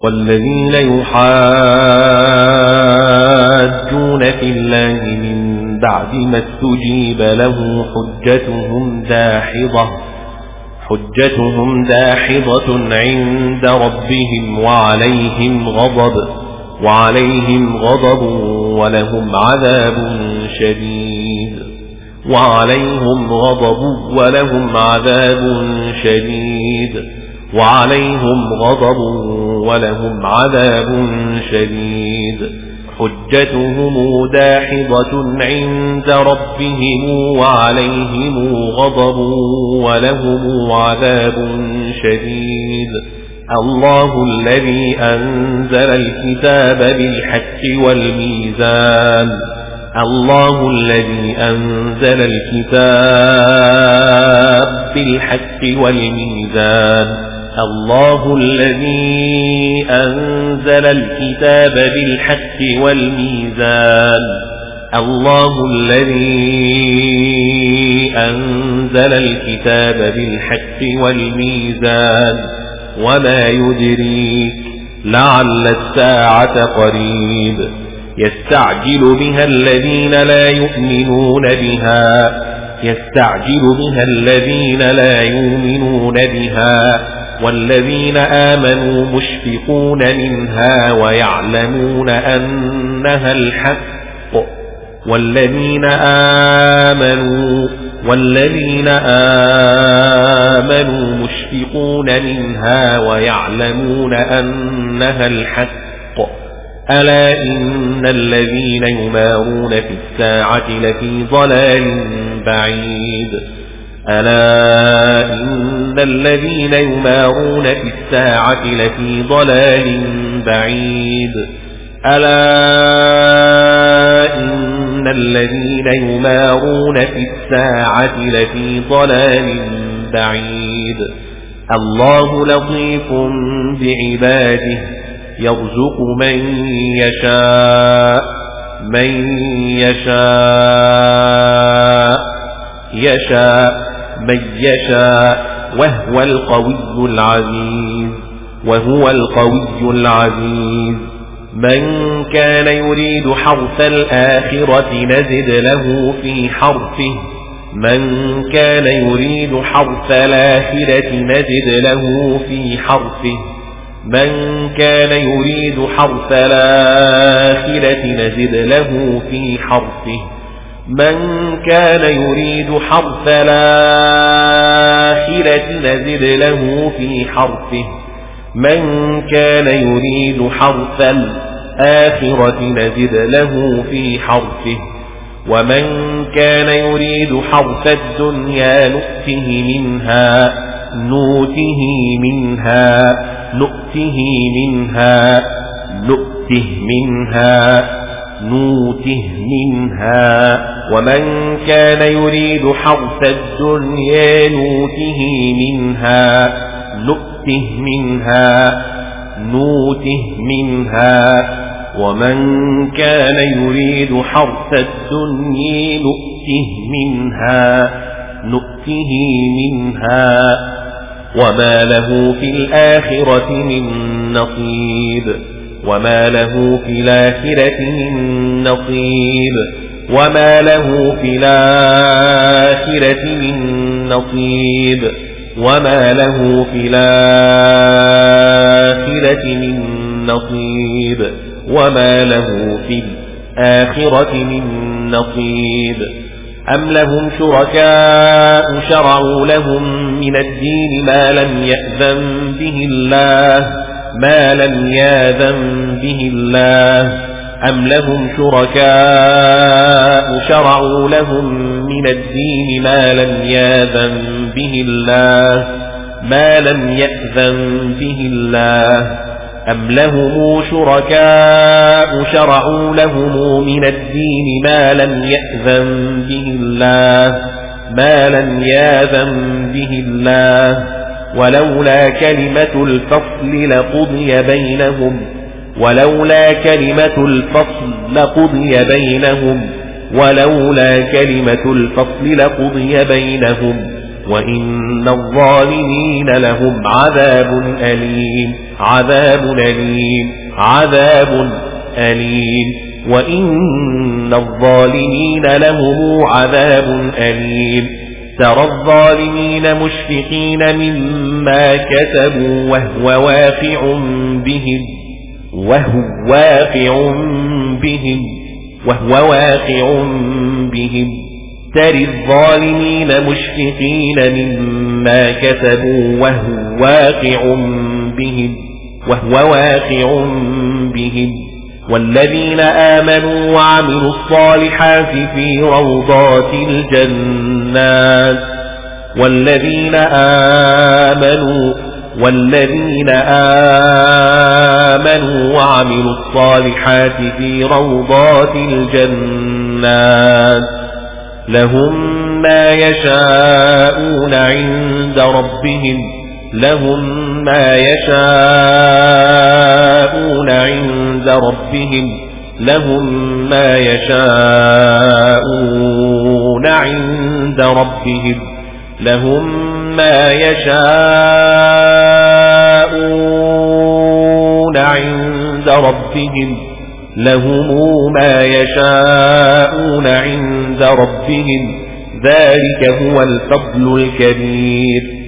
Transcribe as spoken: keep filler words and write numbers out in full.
والذين يحاجون في الله من بعد ما استجيب له حجتهم داحضة حجتهم داحضة عند ربهم وعليهم غضب وعليهم غضب ولهم عذاب شديد وعليهم غضب ولهم عذاب شديد وعليهم غضب ولهم عذاب شديد حجتهم داحضة عند ربهم وعليهم غضب ولهم عذاب شديد الله الذي أنزل الكتاب بالحق والميزان الله الذي أنزل الكتاب بالحق والميزان الله الذي أنزل الكتاب بالحق والميزان الله الذي أنزل الكتاب بالحق والميزان وما يدريك لعل الساعة قريب يستعجل بها الذين لا يؤمنون بها يستعجل بها الذين لا يؤمنون بها والذين آمنوا مشفقون منها ويعلمون أنها الحق والذين آمنوا والذين آمنوا مشفقون منها ويعلمون أنها الحق ألا إن الذين يمارون في الساعة لفي ضلال بعيد ألا إن الذين يمارون في الساعة لفي ضلال بعيد ألا إن الذين يمارون في الساعة لفي ضلال بعيد الله لطيف بعباده يرزق من يشاء من يشاء يشاء من يشاء وهو القوي العزيز وهو القوي العزيز من كان يريد حرث الآخرة نزد له في حرثه من كان يريد حرث الآخرة نزد له في حرثه من كان يريد حرث الآخرة نزد له في حرثه من كان يريد حرث الآخرة نزد له في حرثه من كان يريد حرث الآخرة نزد له في حرثه ومن كان يريد حرث الدنيا نؤته منها نؤته منها نؤته منها نؤته منها نوته منها ومن كان يريد حرث الدنيا نوته منها نؤته منها نوته منها ومن كان يريد حرث الدنيا نؤته منها نؤته منها وما له في الآخرة من نصيب وما له في الآخرة من نصيب وما له في الآخرة من نصيب وما له في الآخرة من نصيب وما له في الآخرة من نصيب أم لهم شركاء شرعوا لهم من الدين ما لم يأذن به الله ما لم يأذن به الله أم لهم شركاء شرعوا لهم من الدين ما لم يأذن به الله ما لم يأذن به الله أم لهم شركاء شرعوا لهم من الدين ما لم يأذن به الله ما لم يأذن به الله ولولا كلمة الفصل لقضي بينهم ولولا كلمة الفصل لقضي بينهم ولولا كلمة الفصل لقضي بينهم وإن الظالمين لهم عذاب أليم عذاب أليم عذاب أليم وإن الظالمين لهم عذاب أليم ترى الظالمين مشفقين مما كسبوا وهو واقع بهم وهو واقع بهم وهو واقع بهم ترى الظالمين مشفقين مما كسبوا وهو واقع بهم وهو واقع بهم والذين آمنوا وعملوا الصالحات في روضات الجنات والذين آمنوا والذين آمنوا وعملوا الصالحات في روضات الجنات لهم ما يشاءون عند ربهم لهم ما يشاءون عند ربهم لهم ما يشاءون عند ربهم لهم ما يشاءون عند ربهم لهم ما يشاءون عند ربهم ذلك هو الفضل الكبير